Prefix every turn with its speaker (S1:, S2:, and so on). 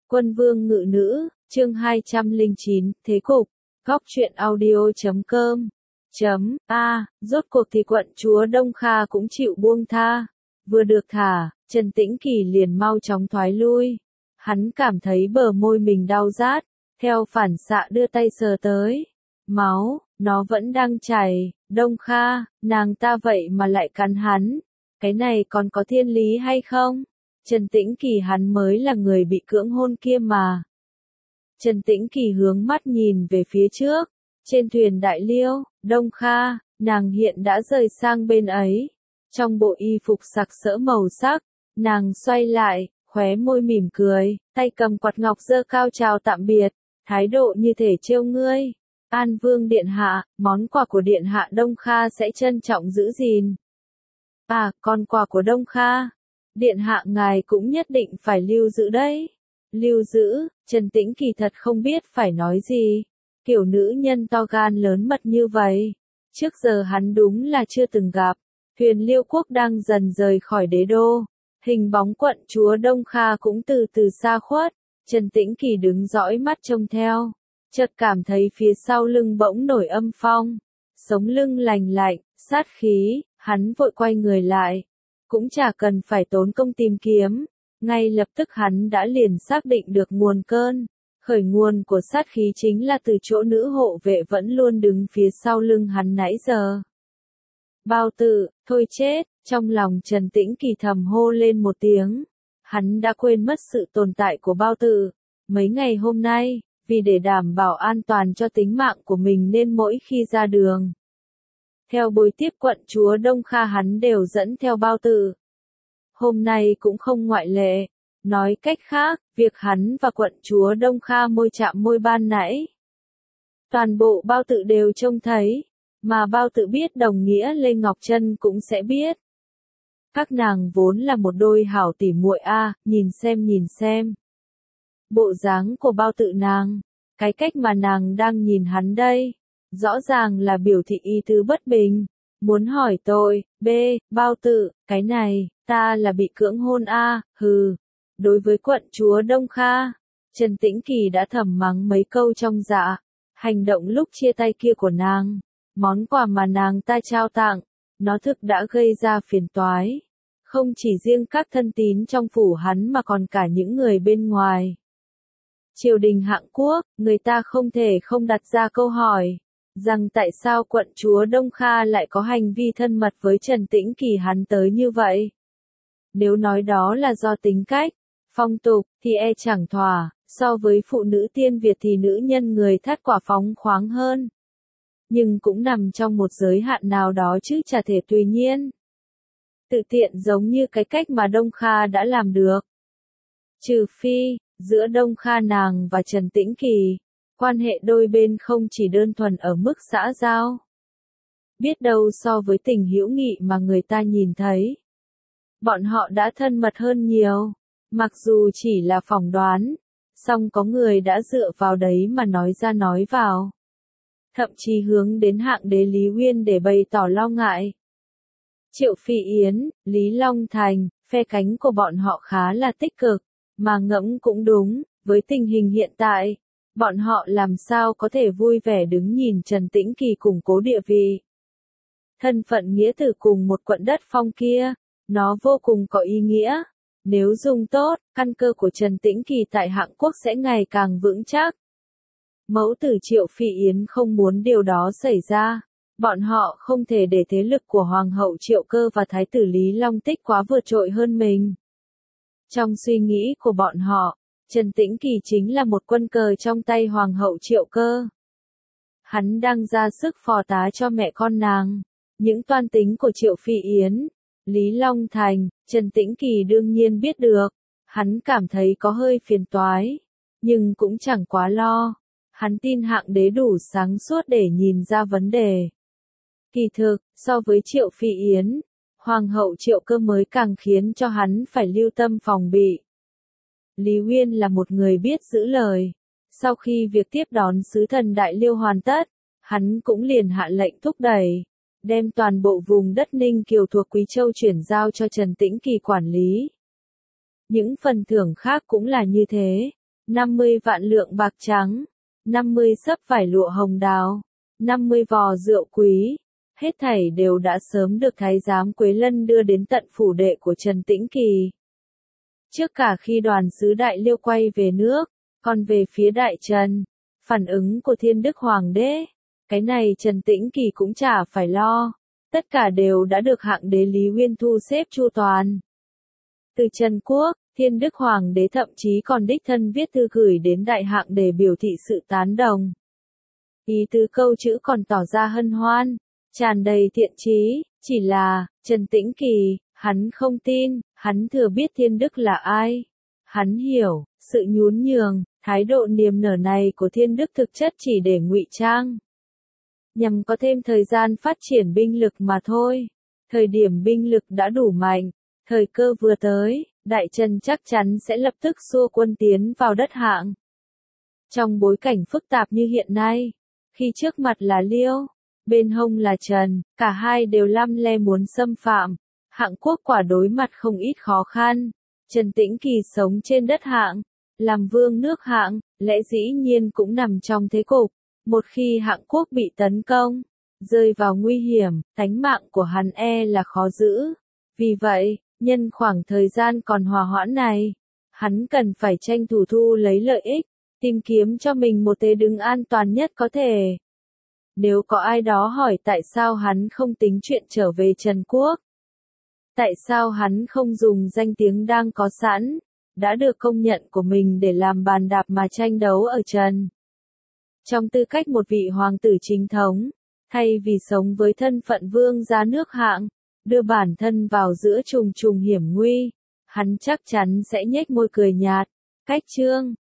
S1: Quân vương ngự nữ, chương 209, thế cục, góc truyện audio.com. Rốt cuộc thì quận chúa Đông Kha cũng chịu buông tha. Vừa được thả, Trần Tĩnh Kỳ liền mau chóng thoái lui. Hắn cảm thấy bờ môi mình đau rát, theo phản xạ đưa tay sờ tới. Máu, nó vẫn đang chảy. Đông Kha, nàng ta vậy mà lại cắn hắn. Cái này còn có thiên lý hay không? Trần Tĩnh Kỳ hắn mới là người bị cưỡng hôn kia mà. Trần Tĩnh Kỳ hướng mắt nhìn về phía trước. Trên thuyền đại liêu, Đông Kha, nàng hiện đã rời sang bên ấy. Trong bộ y phục sặc sỡ màu sắc, nàng xoay lại, khóe môi mỉm cười, tay cầm quạt ngọc giơ cao chào tạm biệt, thái độ như thể trêu ngươi. An Vương điện hạ, món quà của điện hạ Đông Kha sẽ trân trọng giữ gìn. Con quà của Đông Kha, điện hạ ngài cũng nhất định phải lưu giữ đấy. Lưu giữ, Trần Tĩnh Kỳ thật không biết phải nói gì. Kiểu nữ nhân to gan lớn mật như vậy, trước giờ hắn đúng là chưa từng gặp. Thuyền Liêu Quốc đang dần rời khỏi đế đô, hình bóng quận chúa Đông Kha cũng từ từ xa khuất. Trần Tĩnh Kỳ đứng dõi mắt trông theo, chợt cảm thấy phía sau lưng bỗng nổi âm phong, sống lưng lành lạnh, sát khí. Hắn vội quay người lại, cũng chả cần phải tốn công tìm kiếm, ngay lập tức hắn đã liền xác định được nguồn cơn. Khởi nguồn của sát khí chính là từ chỗ nữ hộ vệ vẫn luôn đứng phía sau lưng hắn nãy giờ. Bao Tử, thôi chết, trong lòng Trần Tĩnh Kỳ thầm hô lên một tiếng. Hắn đã quên mất sự tồn tại của Bao Tử. Mấy ngày hôm nay, vì để đảm bảo an toàn cho tính mạng của mình nên mỗi khi ra đường, theo buổi tiếp quận chúa Đông Kha hắn đều dẫn theo Bao Tử. Hôm nay cũng không ngoại lệ. Nói cách khác, việc hắn và quận chúa Đông Kha môi chạm môi ban nãy, toàn bộ Bao Tử đều trông thấy, mà Bao Tử biết đồng nghĩa Lê Ngọc Trân cũng sẽ biết. Các nàng vốn là một đôi hảo tỉ muội nhìn xem. Bộ dáng của Bao Tử nàng, cái cách mà nàng đang nhìn hắn đây, rõ ràng là biểu thị ý tứ bất bình, muốn hỏi tội. Bao Tử, cái này, ta là bị cưỡng hôn hừ. Đối với quận chúa Đông Kha, Trần Tĩnh Kỳ đã thầm mắng mấy câu trong dạ. Hành động lúc chia tay kia của nàng, món quà mà nàng ta trao tặng, nó thực đã gây ra phiền toái. Không chỉ riêng các thân tín trong phủ hắn mà còn cả những người bên ngoài. Triều đình Hạng Quốc, người ta không thể không đặt ra câu hỏi, rằng tại sao quận chúa Đông Kha lại có hành vi thân mật với Trần Tĩnh Kỳ hắn tới như vậy. Nếu nói đó là do tính cách, phong tục, thì chẳng thỏa, so với phụ nữ tiên Việt thì nữ nhân người Thát quả phóng khoáng hơn. Nhưng cũng nằm trong một giới hạn nào đó chứ chả thể tùy nhiên. Tự tiện giống như cái cách mà Đông Kha đã làm được. Trừ phi, giữa Đông Kha nàng và Trần Tĩnh Kỳ, quan hệ đôi bên không chỉ đơn thuần ở mức xã giao. Biết đâu so với tình hữu nghị mà người ta nhìn thấy, bọn họ đã thân mật hơn nhiều. Mặc dù chỉ là phỏng đoán, song có người đã dựa vào đấy mà nói ra nói vào. Thậm chí hướng đến Hạng đế Lý Uyên để bày tỏ lo ngại. Triệu Phi Yến, Lý Long Thành, phe cánh của bọn họ khá là tích cực, mà ngẫm cũng đúng, với tình hình hiện tại, bọn họ làm sao có thể vui vẻ đứng nhìn Trần Tĩnh Kỳ củng cố địa vị. Thân phận nghĩa tử cùng một quận đất phong kia, nó vô cùng có ý nghĩa. Nếu dùng tốt, căn cơ của Trần Tĩnh Kỳ tại Hạng Quốc sẽ ngày càng vững chắc. Mẫu tử Triệu Phi Yến không muốn điều đó xảy ra. Bọn họ không thể để thế lực của Hoàng hậu Triệu Cơ và Thái tử Lý Long Tích quá vượt trội hơn mình. Trong suy nghĩ của bọn họ, Trần Tĩnh Kỳ chính là một quân cờ trong tay Hoàng hậu Triệu Cơ. Hắn đang ra sức phò tá cho mẹ con nàng. Những toan tính của Triệu Phi Yến, Lý Long Thành, Trần Tĩnh Kỳ đương nhiên biết được. Hắn cảm thấy có hơi phiền toái, nhưng cũng chẳng quá lo. Hắn tin Hạng đế đủ sáng suốt để nhìn ra vấn đề. Kỳ thực, so với Triệu Phi Yến, Hoàng hậu Triệu Cơ mới càng khiến cho hắn phải lưu tâm phòng bị. Lý Uyên là một người biết giữ lời. Sau khi việc tiếp đón sứ thần Đại Liêu hoàn tất, hắn cũng liền hạ lệnh thúc đẩy, đem toàn bộ vùng đất Ninh Kiều thuộc Quý Châu chuyển giao cho Trần Tĩnh Kỳ quản lý. Những phần thưởng khác cũng là như thế. 50 vạn lượng bạc trắng, 50 xấp vải lụa hồng đào, 50 vò rượu quý, hết thảy đều đã sớm được thái giám Quế Lân đưa đến tận phủ đệ của Trần Tĩnh Kỳ. Trước cả khi đoàn sứ Đại Liêu quay về nước, còn về phía Đại Trần, phản ứng của Thiên Đức Hoàng đế, cái này Trần Tĩnh Kỳ cũng chả phải lo, tất cả đều đã được hạng đế Lý Uyên thu xếp chu toàn. Từ Trần Quốc, Thiên Đức Hoàng đế thậm chí còn đích thân viết thư gửi đến đại hạng để biểu thị sự tán đồng. Ý tứ câu chữ còn tỏ ra hân hoan, tràn đầy thiện chí, chỉ là, Trần Tĩnh Kỳ, hắn không tin, hắn thừa biết Thiên Đức là ai. Hắn hiểu, sự nhún nhường, thái độ niềm nở này của Thiên Đức thực chất chỉ để ngụy trang, nhằm có thêm thời gian phát triển binh lực mà thôi. Thời điểm binh lực đã đủ mạnh, thời cơ vừa tới, Đại Trần chắc chắn sẽ lập tức xua quân tiến vào đất Hạng. Trong bối cảnh phức tạp như hiện nay, khi trước mặt là Liêu, bên hông là Trần, cả hai đều lăm le muốn xâm phạm, Hạng quốc quả đối mặt không ít khó khăn. Trần Tĩnh Kỳ sống trên đất Hạng, làm vương nước Hạng, lẽ dĩ nhiên cũng nằm trong thế cục. Một khi Hạng quốc bị tấn công, rơi vào nguy hiểm, tánh mạng của hắn là khó giữ. Vì vậy, nhân khoảng thời gian còn hòa hoãn này, hắn cần phải tranh thủ thu lấy lợi ích, tìm kiếm cho mình một thế đứng an toàn nhất có thể. Nếu có ai đó hỏi tại sao hắn không tính chuyện trở về Trần Quốc, tại sao hắn không dùng danh tiếng đang có sẵn, đã được công nhận của mình để làm bàn đạp mà tranh đấu ở Trần. Trong tư cách một vị hoàng tử chính thống, thay vì sống với thân phận vương gia nước Hạng, đưa bản thân vào giữa trùng trùng hiểm nguy, hắn chắc chắn sẽ nhếch môi cười nhạt. Cách chương